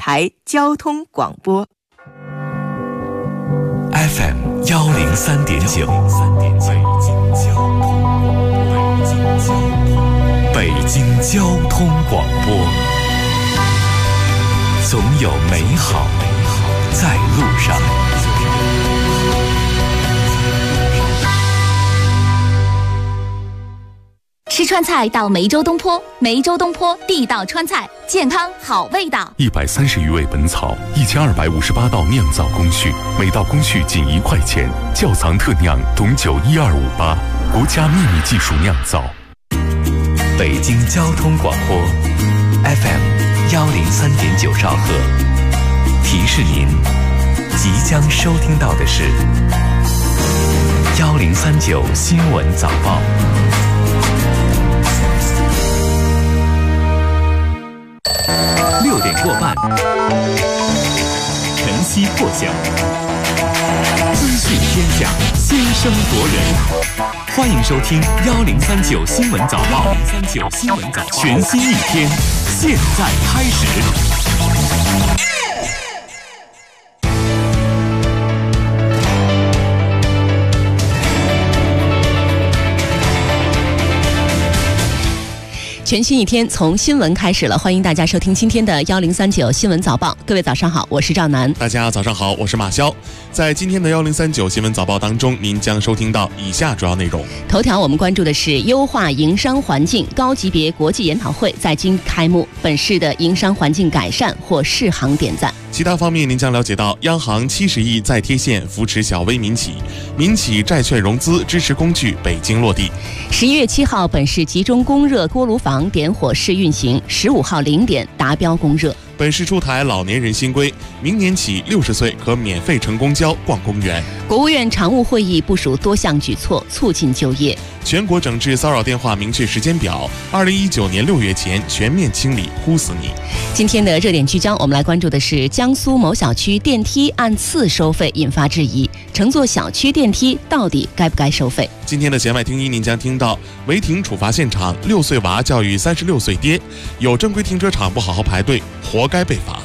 台交通广播 FM 103.9，北京交通广播，总有美好在路上。 吃川菜到梅州东坡，梅州东坡地道川菜，健康好味道。 130余味本草，1258道酿造工序，每道工序仅1块钱，窖藏特酿董酒12588，国家秘密技术酿造。 北京交通广播 FM 103.9兆赫，提示您即将收听到的是1039新闻早报。6点过半，晨曦破晓，资讯天下，先声夺人。欢迎收听1039新闻早报，1039新闻早报，全新一天，现在开始。 全新一天从新闻开始了，欢迎大家收听今天的1039新闻早报。各位早上好，我是赵楠。 大家早上好，我是马潇。在今天的1039新闻早报当中，您将收听到以下主要内容。 头条我们关注的是优化营商环境高级别国际研讨会在京开幕，本市的营商环境改善获世行点赞。 其他方面您将了解到，央行70亿再贴现扶持小微民企，民企债券融资支持工具北京落地。 11月7号，本市集中供热锅炉房点火试运行，15号0点达标供热。 本市出台老年人新规，明年起60岁可免费乘公交逛公园。 国务院常务会议部署多项举措，促进就业。 全国整治骚扰电话明确时间表，2019年6月前全面清理，呼死你。 今天的热点聚焦，我们来关注的是江苏某小区电梯按次收费引发质疑，乘坐小区电梯到底该不该收费？ 今天的弦外听音，您将听到违停处罚现场，6岁娃教育36岁爹，有正规停车场不好好排队，活该被罚。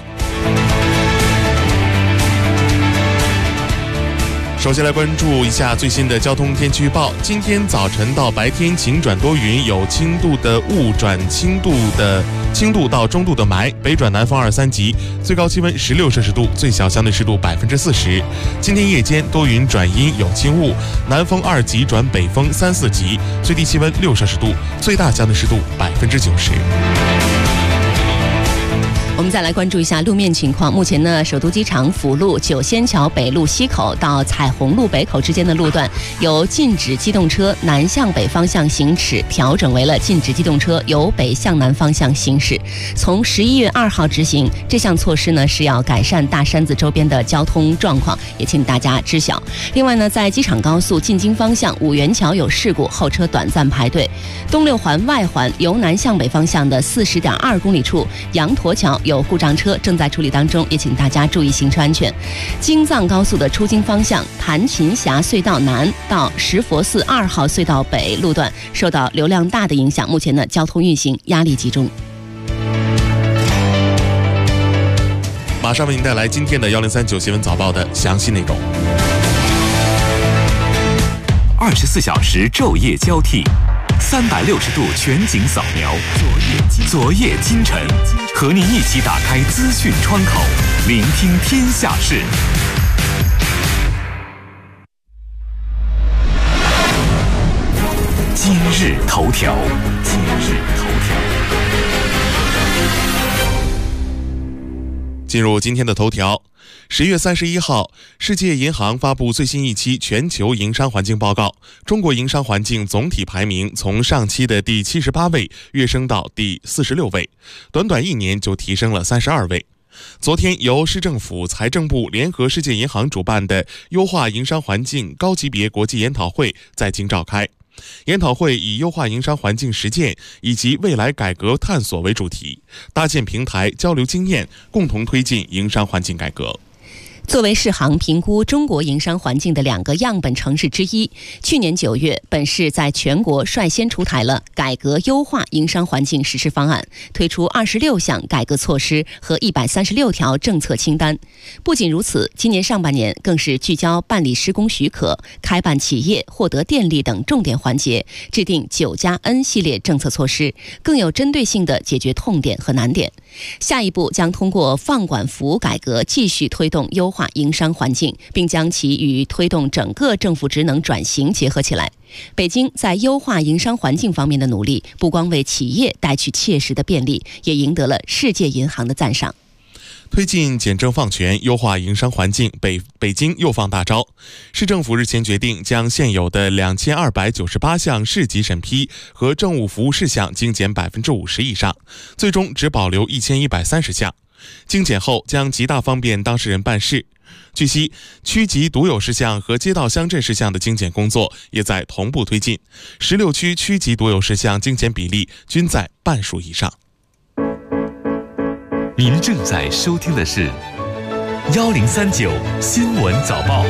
首先来关注一下最新的交通天气预报。今天早晨到白天晴转多云，有轻度的雾转轻度到中度的霾，北转南风2、3级，最高气温16摄氏度，最小相对湿度40%。今天夜间多云转阴有轻雾，南风2级转北风3、4级，最低气温6摄氏度，最大相对湿度90%。 我们再来关注一下路面情况。目前呢，首都机场辅路九仙桥北路西口到彩虹路北口之间的路段由禁止机动车南向北方向行驶调整为了禁止机动车由北向南方向行驶，从11月2号执行。这项措施呢是要改善大山子周边的交通状况，也请大家知晓。另外呢，在机场高速进京方向五元桥有事故，后车短暂排队。东六环外环由南向北方向的40.2公里处羊驼桥有故障车正在处理当中，也请大家注意行车安全。京藏高速的出京方向潭秦峡隧道南到石佛寺2号隧道北路段受到流量大的影响，目前呢交通运行压力集中。 马上为您带来今天的1039新闻早报的详细内容。 24小时昼夜交替，360度全景扫描，昨夜今晨，和您一起打开资讯窗口，聆听天下事。今日头条。 进入今天的头条。10月31号，世界银行发布最新一期全球营商环境报告，中国营商环境总体排名从上期的第78位跃升到第46位，短短1年就提升了32位。昨天由市政府、财政部联合世界银行主办的优化营商环境高级别国际研讨会在京召开。研讨会以优化营商环境实践以及未来改革探索为主题，搭建平台交流经验，共同推进营商环境改革。 作为世行评估中国营商环境的2个样本城市之一，去年9月，本市在全国率先出台了改革优化营商环境实施方案，推出26项改革措施和136条政策清单。不仅如此，今年上半年更是聚焦办理施工许可、开办企业、获得电力等重点环节，制定9+N 系列政策措施，更有针对性地解决痛点和难点。下一步将通过放管服务改革继续推动优化营商环境，并将其与推动整个政府职能转型结合起来。北京在优化营商环境方面的努力，不光为企业带去切实的便利，也赢得了世界银行的赞赏。 推进简政放权，优化营商环境，北京又放大招。市政府日前决定将现有的2298项市级审批和政务服务事项精简50%以上，最终只保留1130项。精简后将极大方便当事人办事。据悉，区级独有事项和街道乡镇事项的精简工作也在同步推进，16区区级独有事项精简比例均在半数以上。 您正在收听的是1039新闻早报。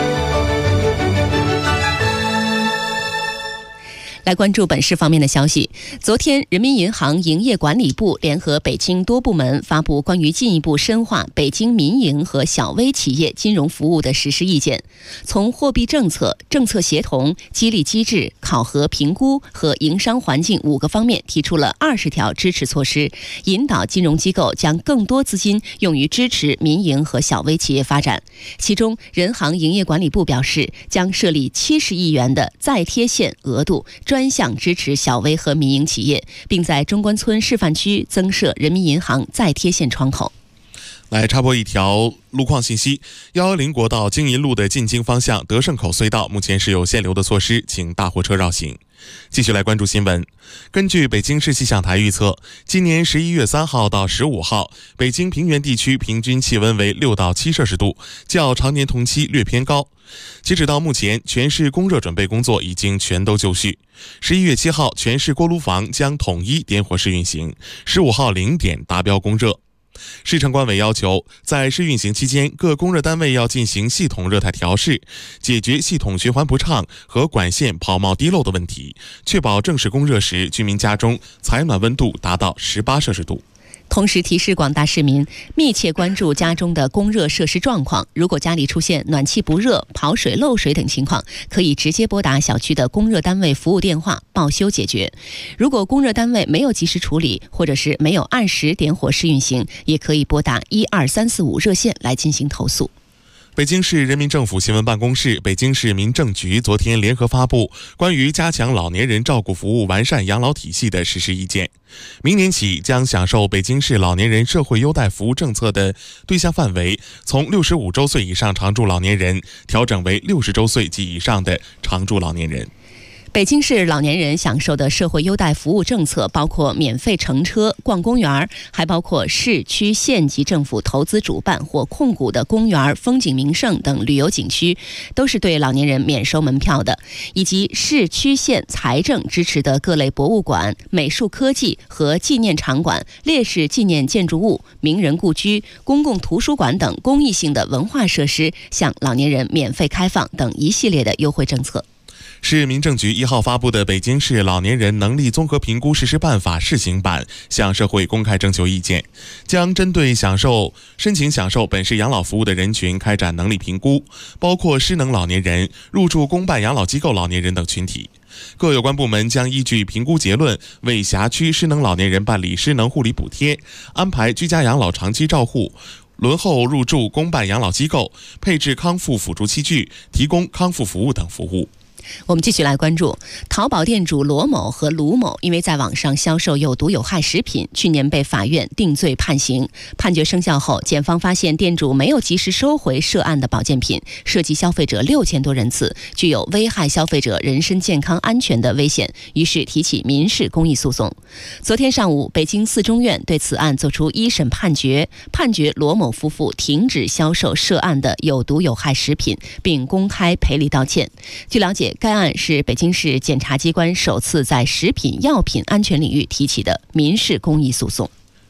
来关注本市方面的消息。昨天，人民银行营业管理部联合北京多部门发布关于进一步深化北京民营和小微企业金融服务的实施意见，从货币政策、政策协同、激励机制、考核评估和营商环境5个方面提出了20条支持措施，引导金融机构将更多资金用于支持民营和小微企业发展。其中，人行营业管理部表示，将设立70亿元的再贴现额度，专项支持小微和民营企业，并在中关村示范区增设人民银行再贴现窗口。 来插播一条路况信息：110国道京银路的进京方向德胜口隧道目前是有限流的措施，请大货车绕行。继续来关注新闻。根据北京市气象台预测，今年11月3号到15号，北京平原地区平均气温为6到7摄氏度，较常年同期略偏高。截止到目前，全市供热准备工作已经全都就绪。11月7号，全市锅炉房将统一点火试运行，15号0点达标供热。市城管委要求，在试运行期间，各供热单位要进行系统热态调试，解决系统循环不畅和管线跑冒滴漏的问题，确保正式供热时，居民家中采暖温度达到18摄氏度。 同时提示广大市民密切关注家中的供热设施状况，如果家里出现暖气不热、跑水漏水等情况，可以直接拨打小区的供热单位服务电话报修解决。如果供热单位没有及时处理，或者是没有按时点火试运行，也可以拨打12345热线来进行投诉。 北京市人民政府新闻办公室、北京市民政局昨天联合发布关于加强老年人照顾服务、完善养老体系的实施意见。明年起，将享受北京市老年人社会优待服务政策的对象范围从65周岁以上常住老年人调整为60周岁及以上的常住老年人。 北京市老年人享受的社会优待服务政策包括免费乘车、逛公园，还包括市区县级政府投资主办或控股的公园、风景名胜等旅游景区，都是对老年人免收门票的，以及市区县财政支持的各类博物馆、美术科技和纪念场馆、烈士纪念建筑物、名人故居、公共图书馆等公益性的文化设施向老年人免费开放等一系列的优惠政策。 市民政局1号发布的《北京市老年人能力综合评估实施办法》试行版向社会公开征求意见，将针对申请享受本市养老服务的人群开展能力评估，包括失能老年人、入住公办养老机构老年人等群体。各有关部门将依据评估结论，为辖区失能老年人办理失能护理补贴，安排居家养老长期照护，轮候入住公办养老机构，配置康复辅助器具，提供康复服务等服务。 我们继续来关注淘宝店主罗某和卢某因为在网上销售有毒有害食品，去年被法院定罪判刑。判决生效后，检方发现店主没有及时收回涉案的保健品，涉及消费者6000多人次，具有危害消费者人身健康安全的危险，于是提起民事公益诉讼。昨天上午，北京四中院对此案作出一审判决，判决罗某夫妇停止销售涉案的有毒有害食品，并公开赔礼道歉。据了解，该案是北京市检察机关首次在食品药品安全领域提起的民事公益诉讼。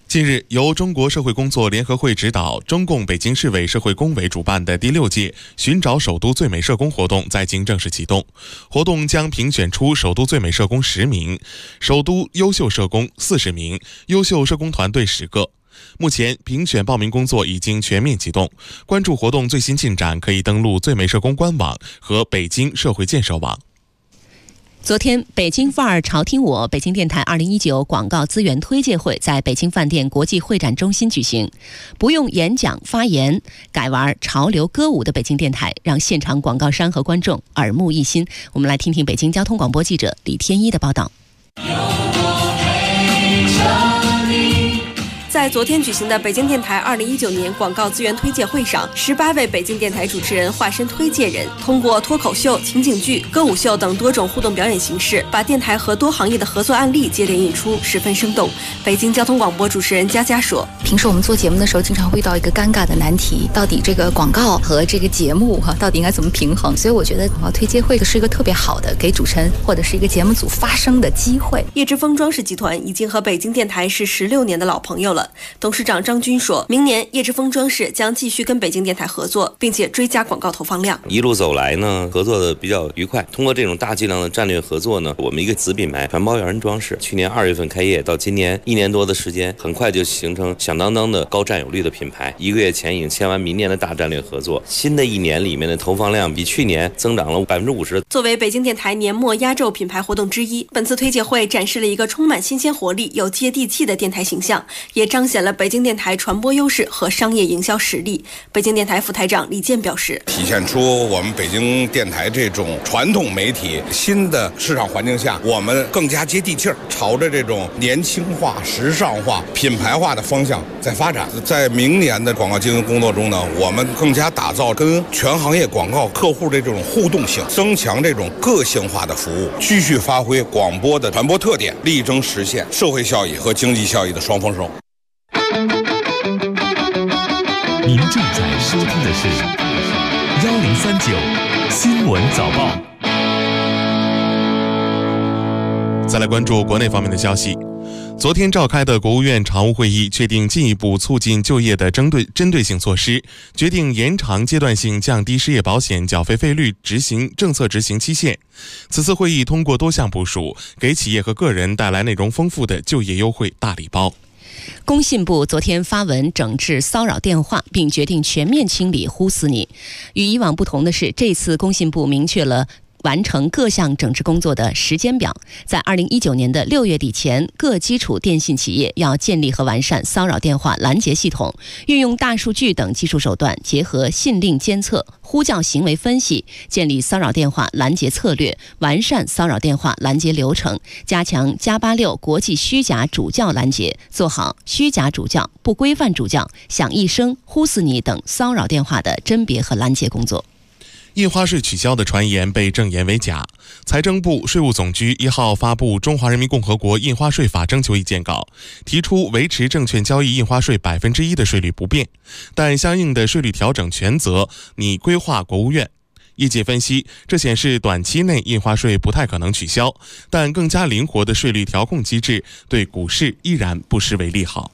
近日，由中国社会工作联合会指导，中共北京市委社会工委主办的第6届寻找首都最美社工活动在京正式启动。活动将评选出首都最美社工10名，首都优秀社工40名，优秀社工团队10个。目前评选报名工作已经全面启动，关注活动最新进展可以登录最美社工官网和北京社会建设网。 昨天，北京范儿潮听我北京电台2019广告资源推介会在北京饭店国际会展中心举行。不用演讲发言，改玩潮流歌舞的北京电台，让现场广告商和观众耳目一新。我们来听听北京交通广播记者李天一的报道。 在昨天举行的北京电台2019年广告资源推介会上，18位北京电台主持人化身推介人，通过脱口秀、情景剧、歌舞秀等多种互动表演形式，把电台和多行业的合作案例接连引出，十分生动。北京交通广播主持人佳佳说：“ 平时我们做节目的时候，经常会遇到一个尴尬的难题，到底这个广告和这个节目到底应该怎么平衡？所以我觉得广告推介会是一个特别好的给主持人或者是一个节目组发声的机会。” 叶之峰装饰集团已经和北京电台是16年的老朋友了。董事长张军说，明年叶之峰装饰将继续跟北京电台合作，并且追加广告投放量。 一路走来呢，合作的比较愉快。通过这种大剂量的战略合作呢，我们一个子品牌传包园装饰，去年2月份开业，到今年1年多的时间，很快就形成响当当的高占有率的品牌。1个月前已经签完明年的大战略合作，新的1年里面的投放量比去年增长了50%。 作为北京电台年末压轴品牌活动之一，本次推介会展示了一个充满新鲜活力又接地气的电台形象，也彰显了北京电台传播优势和商业营销实力。北京电台副台长李健表示， 体现出我们北京电台这种传统媒体新的市场环境下，我们更加接地气儿，朝着这种年轻化、时尚化、品牌化的方向在发展。在明年的广告经营工作中呢，我们更加打造跟全行业广告客户的这种互动性，增强这种个性化的服务，继续发挥广播的传播特点，力争实现社会效益和经济效益的双丰收。 您正在收听的是1039新闻早报。 再来关注国内方面的消息。昨天召开的国务院常务会议确定进一步促进就业的针对性措施，决定延长阶段性降低失业保险缴费费率政策执行期限。此次会议通过多项部署，给企业和个人带来内容丰富的就业优惠大礼包。 工信部昨天发文整治骚扰电话，并决定全面清理呼死你。与以往不同的是，这次工信部明确了完成各项整治工作的时间表，在2019年的6月底前，各基础电信企业要建立和完善骚扰电话拦截系统，运用大数据等技术手段，结合信令监测、呼叫行为分析，建立骚扰电话拦截策略，完善骚扰电话拦截流程，加强+86国际虚假主教拦截，做好虚假主教、不规范主教、响一声、呼死你等骚扰电话的甄别和拦截工作。 印花税取消的传言被证言为假。财政部、税务总局1号发布《中华人民共和国印花税法》征求意见稿，提出维持证券交易印花税1%的税率不变，但相应的税率调整权责拟规划国务院。业界分析，这显示短期内印花税不太可能取消，但更加灵活的税率调控机制对股市依然不失为利好。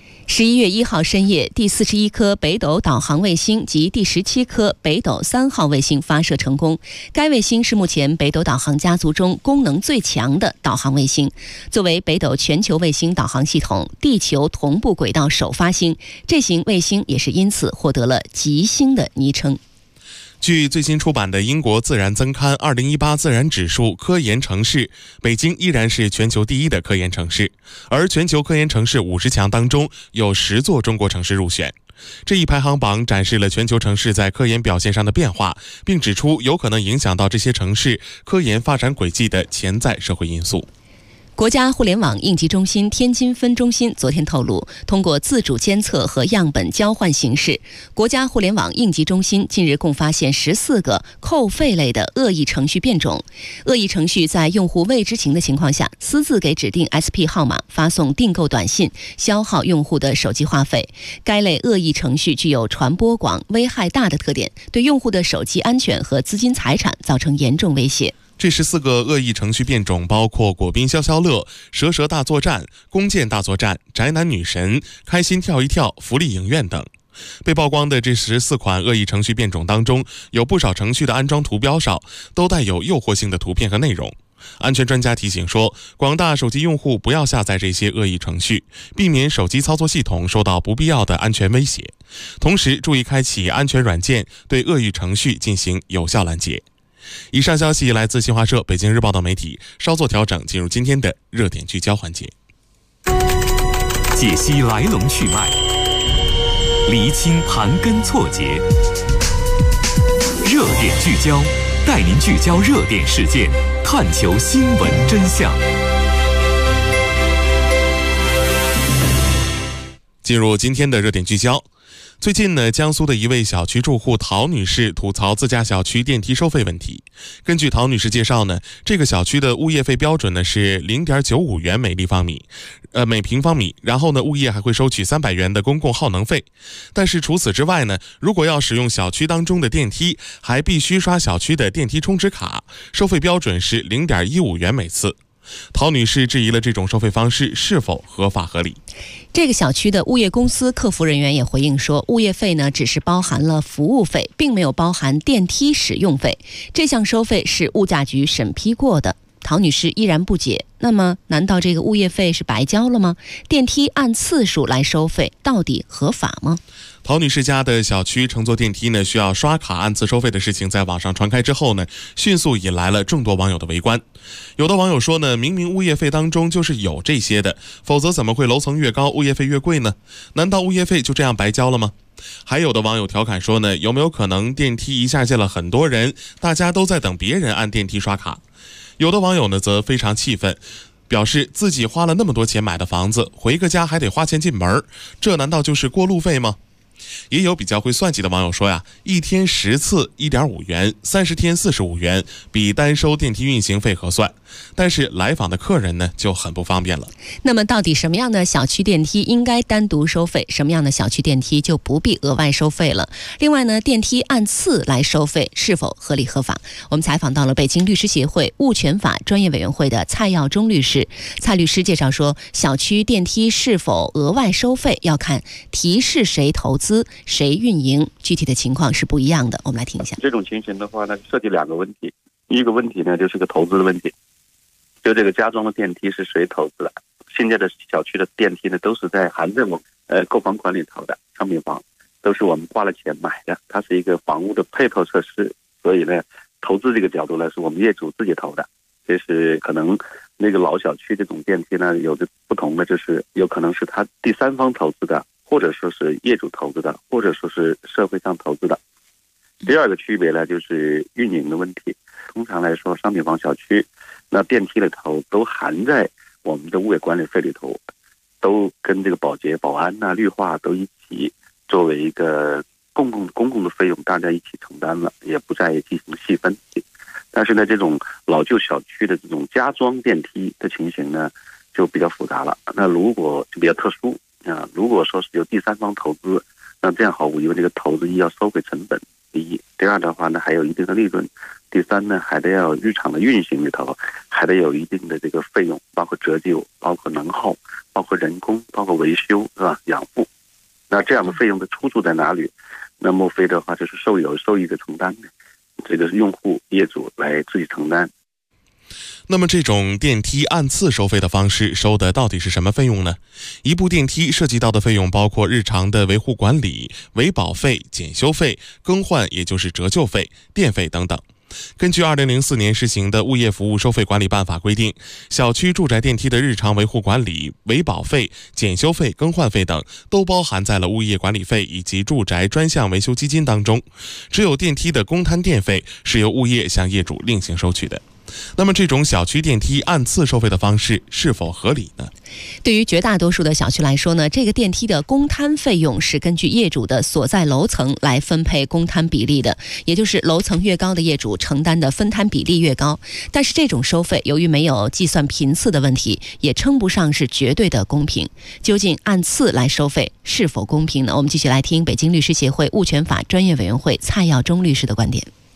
11月1号深夜，第41颗北斗导航卫星及第17颗北斗3号卫星发射成功。该卫星是目前北斗导航家族中功能最强的导航卫星，作为北斗全球卫星导航系统地球同步轨道首发星，这型卫星也是因此获得了极星的昵称。 据最新出版的英国自然增刊2018自然指数科研城市，北京依然是全球第1的科研城市，而全球科研城市50强当中有10座中国城市入选。这一排行榜展示了全球城市在科研表现上的变化，并指出有可能影响到这些城市科研发展轨迹的潜在社会因素。 国家互联网应急中心天津分中心昨天透露，通过自主监测和样本交换形式，国家互联网应急中心近日共发现14个扣费类的恶意程序变种。恶意程序在用户未知情的情况下，私自给指定 SP 号码发送订购短信，消耗用户的手机话费。该类恶意程序具有传播广、危害大的特点，对用户的手机安全和资金财产造成严重威胁。 这14个恶意程序变种包括果冰消消乐、蛇蛇大作战、弓箭大作战、宅男女神、开心跳一跳、福利影院等。被曝光的这14款恶意程序变种当中，有不少程序的安装图标上都带有诱惑性的图片和内容。安全专家提醒说，广大手机用户不要下载这些恶意程序，避免手机操作系统受到不必要的安全威胁。同时，注意开启安全软件，对恶意程序进行有效拦截。以上消息来自新华社、北京日报等媒体，稍作调整，进入今天的热点聚焦环节， 解析来龙去脉，厘清盘根错节，热点聚焦，带您聚焦热点事件，探求新闻真相。 进入今天的热点聚焦。最近呢，江苏的一位小区住户陶女士吐槽自家小区电梯收费问题。根据陶女士介绍呢，这个小区的物业费标准呢是 0.95 元每平方米，然后呢，物业还会收取300元的公共耗能费。但是除此之外呢，如果要使用小区当中的电梯，还必须刷小区的电梯充值卡，收费标准是 0.15 元每次。陶女士质疑了这种收费方式是否合法合理。 这个小区的物业公司客服人员也回应说，物业费呢只是包含了服务费，并没有包含电梯使用费，这项收费是物价局审批过的。陶女士依然不解，那么难道这个物业费是白交了吗？电梯按次数来收费到底合法吗？ 陶女士家的小区乘坐电梯呢需要刷卡按次收费的事情在网上传开之后呢，迅速引来了众多网友的围观。有的网友说呢，明明物业费当中就是有这些的，否则怎么会楼层越高物业费越贵呢？难道物业费就这样白交了吗？还有的网友调侃说呢，有没有可能电梯一下进了很多人，大家都在等别人按电梯刷卡？有的网友呢则非常气愤，表示自己花了那么多钱买的房子，回个家还得花钱进门，这难道就是过路费吗？也有比较会算计的网友说呀，一天10次 1.5 元，30天45元，比单收电梯运行费合算。但是来访的客人呢就很不方便了。 那么到底什么样的小区电梯应该单独收费，什么样的小区电梯就不必额外收费了？另外呢，电梯按次来收费是否合理合法？我们采访到了北京律师协会物权法专业委员会的蔡耀忠律师。蔡律师介绍说，小区电梯是否额外收费要看提示谁投资谁运营，具体的情况是不一样的。我们来听一下。 这种情形的话呢，涉及2个问题。一个问题呢，就是个投资的问题，就这个加装的电梯是谁投资的？现在的小区的电梯呢，都是含在我们购房款里头的商品房，都是我们花了钱买的，它是一个房屋的配套设施，所以呢，投资这个角度呢，是我们业主自己投的。这是可能那个老小区这种电梯呢，有的不同的就是有可能是他第三方投资的，或者说是业主投资的，或者说是社会上投资的。第2个区别呢，就是运营的问题。通常来说，商品房小区那电梯里头都含在我们的物业管理费里头，都跟这个保洁、保安绿化都一起作为一个公共的费用，大家一起承担了，也不再进行细分。但是呢，这种老旧小区的这种加装电梯的情形呢，就比较复杂了。那如果就比较特殊啊，如果说是由第三方投资，那这样毫无疑问，这个投资要收回成本。第一，第2的话呢，还有一定的利润。第3呢，还得要日常的运行里头，还得有一定的这个费用，包括折旧，包括能耗，包括人工，包括维修，是吧？养护。那这样的费用的出处在哪里？那莫非的话就是受益者承担的，这个是用户业主来自己承担。 那么这种电梯按次收费的方式收的到底是什么费用呢？一部电梯涉及到的费用包括日常的维护管理、维保费、检修费、更换也就是折旧费、电费等等。根据2004年施行的物业服务收费管理办法规定，小区住宅电梯的日常维护管理、维保费、检修费、更换费等都包含在了物业管理费以及住宅专项维修基金当中，只有电梯的公摊电费是由物业向业主另行收取的。那么这种小区电梯按次收费的方式是否合理呢？ 对于绝大多数的小区来说呢，这个电梯的公摊费用是根据业主的所在楼层来分配公摊比例的，也就是楼层越高的业主承担的分摊比例越高。但是这种收费由于没有计算频次的问题，也称不上是绝对的公平。究竟按次来收费是否公平呢？我们继续来听北京律师协会物权法专业委员会蔡耀忠律师的观点。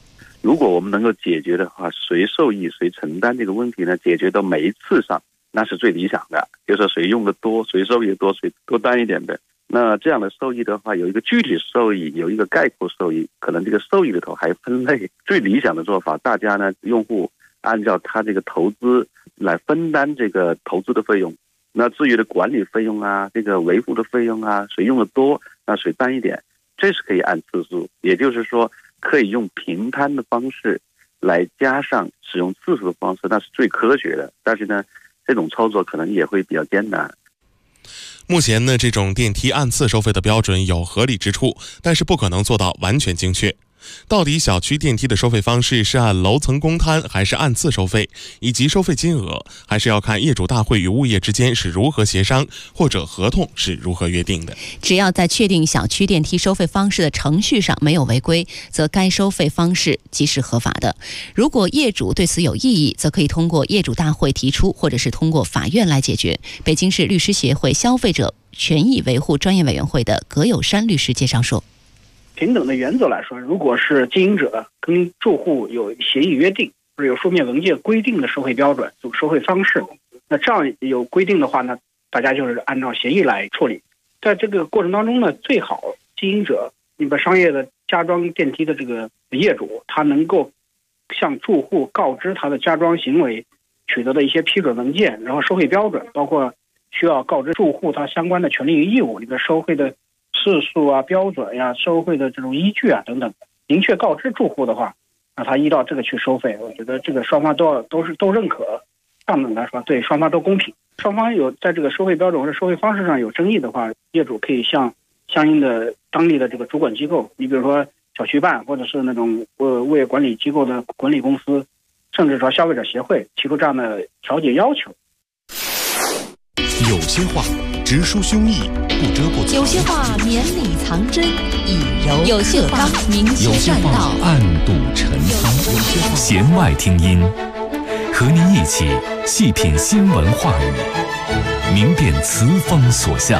如果我们能够解决的话，谁受益谁承担这个问题呢？解决到每一次上，那是最理想的。就是说谁用的多，谁受益多，谁多担一点的。那这样的受益的话，有一个具体受益，有一个概括受益，可能这个受益里头还分类。最理想的做法，大家呢用户按照他这个投资来分担这个投资的费用。那至于的管理费用啊，这个维护的费用啊，谁用的多，那谁担一点，这是可以按次数，也就是说可以用平摊的方式来加上使用次数的方式，那是最科学的。但是呢，这种操作可能也会比较艰难。 目前呢，这种电梯按次收费的标准有合理之处，但是不可能做到完全精确。到底小区电梯的收费方式是按楼层公摊还是按次收费，以及收费金额，还是要看业主大会与物业之间是如何协商，或者合同是如何约定的。 只要在确定小区电梯收费方式的程序上没有违规，则该收费方式即是合法的。如果业主对此有异议，则可以通过业主大会提出，或者是通过法院来解决。北京市律师协会消费者权益维护专业委员会的葛友山律师介绍说， 平等的原则来说，如果是经营者跟住户有协议约定，或者有书面文件规定的收费标准、收费方式，那这样有规定的话呢，大家就是按照协议来处理。在这个过程当中呢，最好经营者，你把商业的加装电梯的这个业主，他能够向住户告知他的加装行为取得的一些批准文件，然后收费标准，包括需要告知住户他相关的权利与义务，里边收费的次数啊、标准呀、收费的这种依据啊等等，明确告知住户的话，那他依照这个去收费，我觉得这个双方都认可，这样来说对双方都公平。双方有在这个收费标准或者收费方式上有争议的话，业主可以向相应的当地的这个主管机构，你比如说小区办或者是那种物业管理机构的管理公司，甚至说消费者协会提出这样的调解要求。 有些话直抒胸臆，不遮不藏； 有些话绵里藏针，以柔有些话明有些话确善道， 暗度陈仓。弦外听音，和您一起细品新闻话语，明辨词风所向。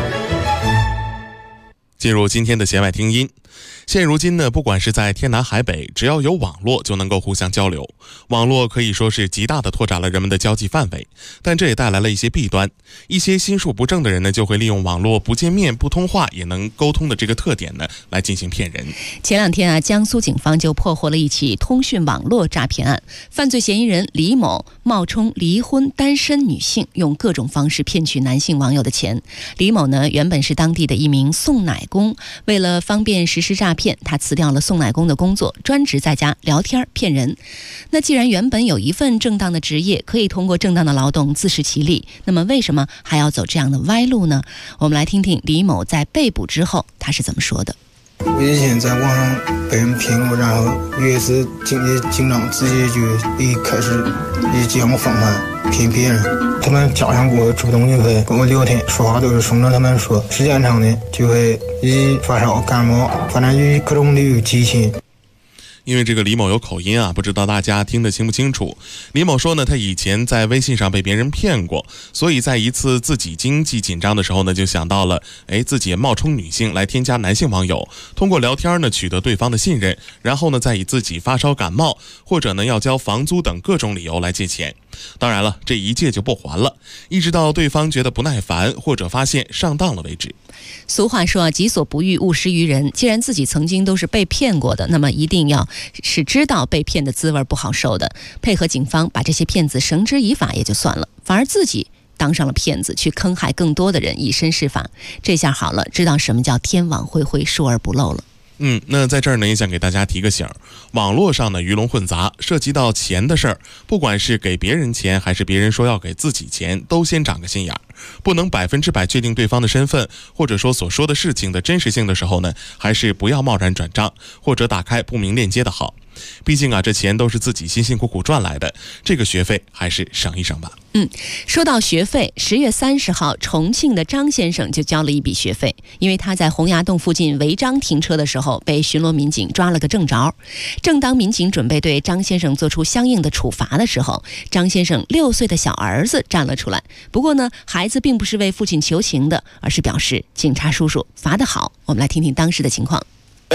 进入今天的弦外听音。现如今呢，不管是在天南海北，只要有网络就能够互相交流。网络可以说是极大的拓展了人们的交际范围，但这也带来了一些弊端。一些心术不正的人呢，就会利用网络不见面不通话也能沟通的这个特点呢，来进行骗人。 前两天江苏警方就破获了一起通讯网络诈骗案，犯罪嫌疑人李某冒充离婚单身女性，用各种方式骗取男性网友的钱。李某呢，原本是当地的一名送奶工，为了方便实施诈骗，他辞掉了送奶工的工作，专职在家聊天骗人。那既然原本有一份正当的职业，可以通过正当的劳动自食其力，那么为什么还要走这样的歪路呢？我们来听听李某在被捕之后他是怎么说的。 我以前在网上被人骗过，然后越是警长直接就一开始将我放盘骗人。他们家长给我主动就会跟我聊天，说话都是顺着他们说，时间长的就会一发烧感冒，反正就各种都有激情。 因为这个李某有口音啊，不知道大家听得清不清楚。李某说呢，他以前在微信上被别人骗过，所以在一次自己经济紧张的时候呢，就想到了自己也冒充女性来添加男性网友，通过聊天呢取得对方的信任，然后呢再以自己发烧感冒或者呢要交房租等各种理由来借钱。当然了，这一借就不还了，一直到对方觉得不耐烦或者发现上当了为止。 俗话说己所不欲，勿施于人。既然自己曾经都是被骗过的，那么一定要是知道被骗的滋味不好受的，配合警方把这些骗子绳之以法也就算了，反而自己当上了骗子，去坑害更多的人，以身试法。这下好了，知道什么叫天网恢恢，疏而不漏了。 那在这儿呢，也想给大家提个醒，网络上的鱼龙混杂，涉及到钱的事儿，不管是给别人钱还是别人说要给自己钱，都先长个心眼儿，不能100%确定对方的身份，或者说所说的事情的真实性的时候呢，还是不要贸然转账或者打开不明链接的好。毕竟啊，这钱都是自己辛辛苦苦赚来的，这个学费还是省一省吧。 说到学费，10月30号，重庆的张先生就交了一笔学费，因为他在洪崖洞附近违章停车的时候，被巡逻民警抓了个正着。正当民警准备对张先生做出相应的处罚的时候，张先生6岁的小儿子站了出来。不过呢，孩子并不是为父亲求情的，而是表示警察叔叔罚得好。我们来听听当时的情况。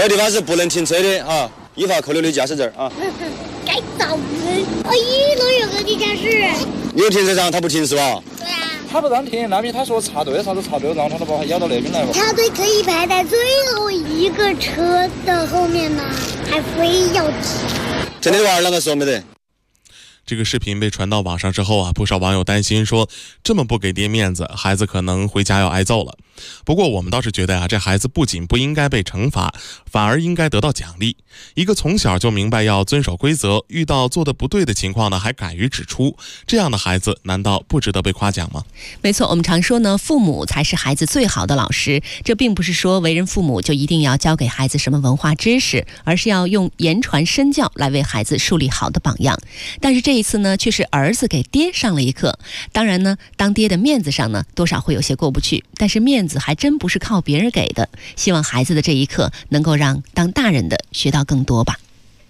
这个地方是不能停车的啊，依法扣留你驾驶证啊。 该找人，我一路有个地下室。 你有停车场，他不停是吧？ 对啊。 他不让停，那边他说插队，然后他都把他邀到那边来了。 插队可以排在最后一个车的后面吗？还非要挤。 这里娃儿啷个说没得？ 这个视频被传到网上之后啊，不少网友担心说，这么不给爹面子，孩子可能回家要挨揍了。不过我们倒是觉得啊，这孩子不仅不应该被惩罚，反而应该得到奖励。一个从小就明白要遵守规则，遇到做的不对的情况呢，还敢于指出，这样的孩子难道不值得被夸奖吗？ 没错，我们常说呢，父母才是孩子最好的老师。这并不是说为人父母就一定要教给孩子什么文化知识，而是要用言传身教来为孩子树立好的榜样。但是这一次呢，却是儿子给爹上了一课。当然呢，当爹的面子上呢，多少会有些过不去，但是面子还真不是靠别人给的。希望孩子的这一课能够让当大人的学到更多吧。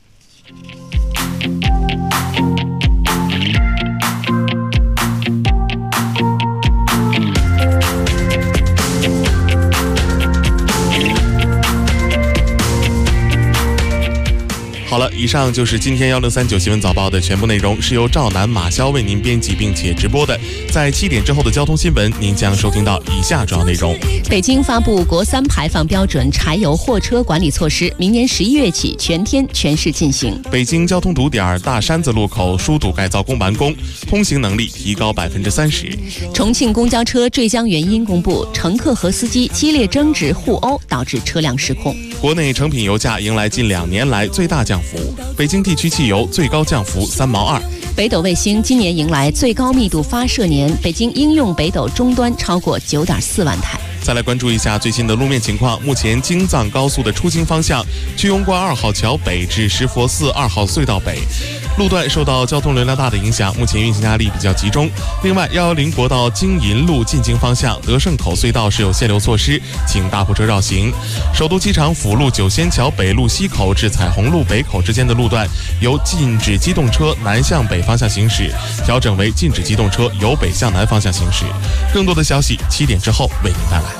好了，以上就是今天1039新闻早报的全部内容，是由赵楠、马潇为您编辑并且直播的。在7点之后的交通新闻，您将收听到以下主要内容： 北京发布国3排放标准柴油货车管理措施，明年11月起全天全市进行。 北京交通堵点大山子路口疏堵改造工完工，通行能力提高30%。 重庆公交车坠江原因公布，乘客和司机激烈争执互殴，导致车辆失控。 国内成品油价迎来近2年来最大降幅，北京地区汽油最高降幅3毛2。 北斗卫星今年迎来最高密度发射年，北京应用北斗终端超过9.4万台。 再来关注一下最新的路面情况。目前京藏高速的出京方向，去庸关2号桥北至石佛寺2号隧道北路段受到交通流量大的影响，目前运行压力比较集中。另外110国道京银路进京方向德胜口隧道是有限流措施，请大货车绕行。首都机场辅路九仙桥北路西口至彩虹路北口之间的路段由禁止机动车南向北方向行驶调整为禁止机动车由北向南方向行驶。更多的消息7点之后为您带来。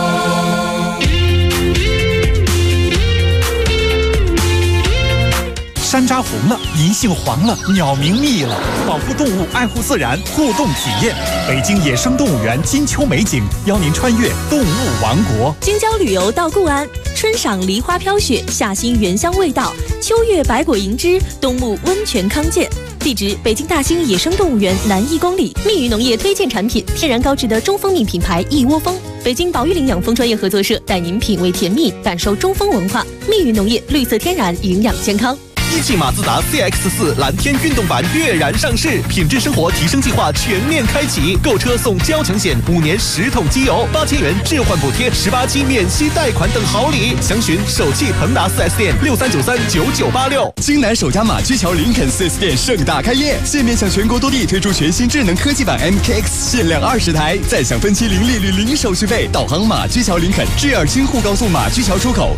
山楂红了，银杏黄了，鸟鸣密了，保护动物，爱护自然，互动体验。北京野生动物园金秋美景，邀您穿越动物王国。 京郊旅游到固安，春赏梨花飘雪，夏欣原香味道，秋月百果银枝，冬沐温泉康健。地址：北京大兴野生动物园南1公里。蜜语农业推荐产品：天然高质的中蜂蜜品牌一窝蜂。北京保育领养蜂专业合作社带您品味甜蜜，感受中蜂文化。蜜语农业，绿色天然，营养健康。 一汽马自达 CX-4 蓝天运动版跃然上市，品质生活提升计划全面开启，购车送交强险，5年10桶机油，8000元置换补贴，18期免息贷款等好礼。详询首汽鹏达 4S 店63939986。 京南首家马驹桥林肯 4S 店盛大开业，现面向全国多地推出全新智能科技版 MKX， 限量20台，再享分期零利率零手续费。导航马驹桥林肯至2京沪高速马驹桥出口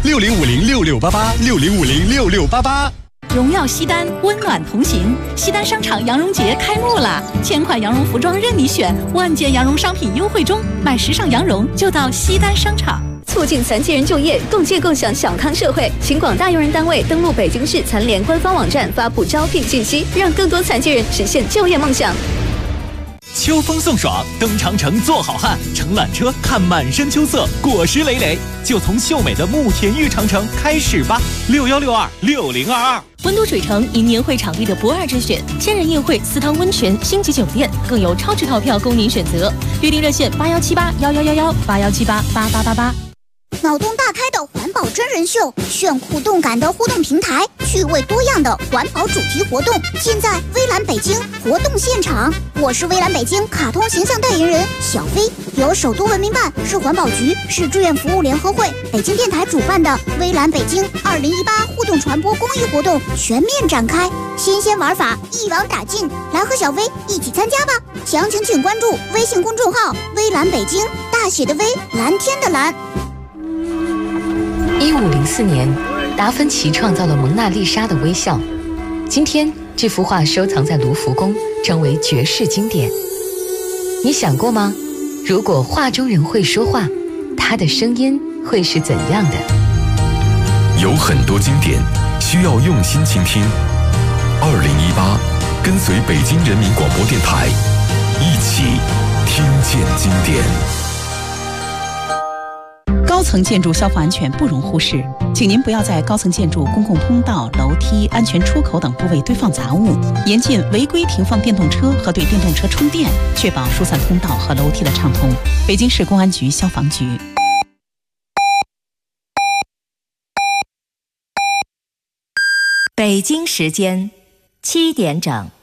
60506688，60506688。 荣耀西单，温暖同行。西单商场羊绒节开幕了，1000款羊绒服装任你选，万件羊绒商品优惠中，买时尚羊绒就到西单商场。促进残疾人就业，共建共享小康社会，请广大用人单位登录北京市残联官方网站发布招聘信息，让更多残疾人实现就业梦想。 秋风送爽，登长城做好汉，乘缆车看满山秋色，果实累累，就从秀美的慕田峪长城开始吧。61626022。 温都水城迎年会场地的不二之选，千人宴会、4汤温泉、星级酒店，更有超值套票供您选择。预订热线8178111181788888。 脑洞大开的环保真人秀，炫酷动感的互动平台，趣味多样的环保主题活动，现在微蓝北京活动现场。我是微蓝北京卡通形象代言人小飞，由首都文明办、市环保局、市志愿服务联合会、北京电台主办的微蓝北京2018互动传播公益活动全面展开，新鲜玩法一网打尽，来和小飞一起参加吧！详情请关注微信公众号微蓝北京，大写的微，蓝天的蓝。 1504年，达芬奇创造了蒙娜丽莎的微笑。今天，这幅画收藏在卢浮宫，成为绝世经典。你想过吗？如果画中人会说话，他的声音会是怎样的？ 有很多经典需要用心倾听。2018，跟随北京人民广播电台，一起听见经典。 高层建筑消防安全不容忽视，请您不要在高层建筑公共通道、楼梯、安全出口等部位堆放杂物，严禁违规停放电动车和对电动车充电，确保疏散通道和楼梯的畅通。北京市公安局消防局。 北京时间7点整。